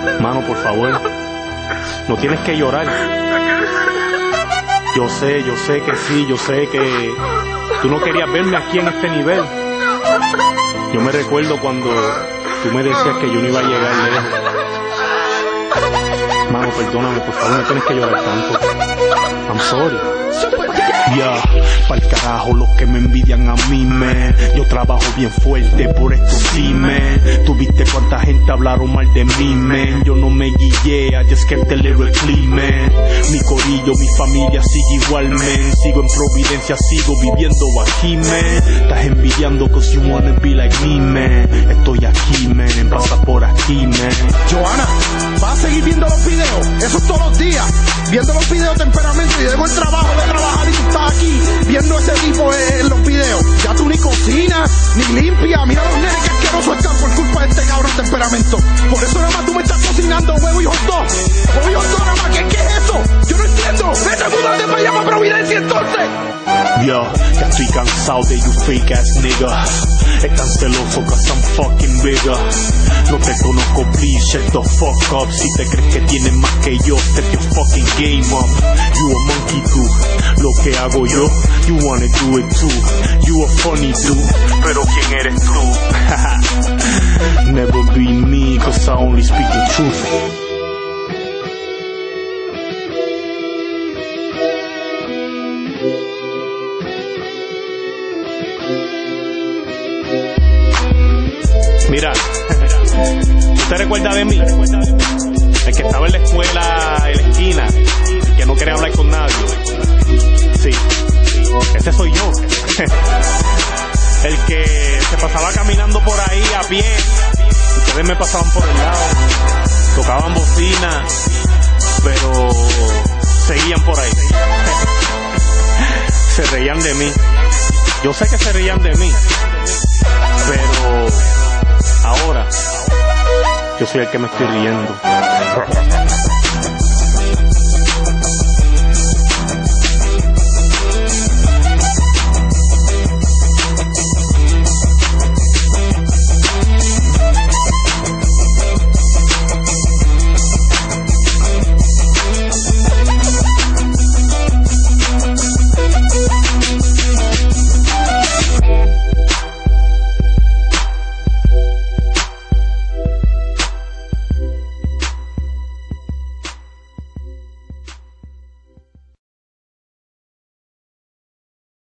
Mano, por favor, no tienes que llorar. Yo sé que sí, yo sé que tú no querías verme aquí en este nivel. Yo me recuerdo cuando tú me decías que yo no iba a llegar lejos. Mano, perdóname, por favor, no tienes que llorar tanto. I'm sorry. Yeah, pa'l carajo los que me envidian a mí, man. Yo trabajo bien fuerte por esto, sí, man. Tú viste cuánta gente hablaron mal de mí, man. Yo no me guillé, I just kept a little clean, man. Mi corillo, mi familia sigue igual, man. Sigo en Providencia, sigo viviendo aquí, man. Estás envidiando cause you wanna be like me, man. Estoy aquí, man, pasa por aquí, man. Johanna, ¿vas a seguir viendo los videos? Eso es todos los días. Viendo los videos de Temperamento y dejo el trabajo de trabajar y tú estás aquí viendo ese tipo en los videos. Ya tú ni cocinas, ni limpia. Mira los nenes que asquerosos están por culpa de este cabrón Temperamento. Por eso nada más tú me estás cocinando huevo y hot dog. Huevo y hot dog nada más. ¿Qué es eso? Yo no entiendo. Vete, múdate para allá para Providencia entonces. Yo, ya estoy cansado de you fake ass nigga. Están celoso cause I'm fucking bigger. No te conozco, please shut the fuck up. Si te crees que tienes más que yo, step your fucking game up. You a monkey too, lo que hago yo, you wanna do it too. You a funny dude, pero ¿quién eres tú? Never be me cause I only speak the truth. Mira, ¿usted recuerda de mí? El que estaba en la escuela, en la esquina, el que no quería hablar con nadie. Sí, ese soy yo. El que se pasaba caminando por ahí a pie. Ustedes me pasaban por el lado, tocaban bocina, pero seguían por ahí. Se reían de mí. Yo sé que se reían de mí, pero ahora yo soy el que me estoy riendo.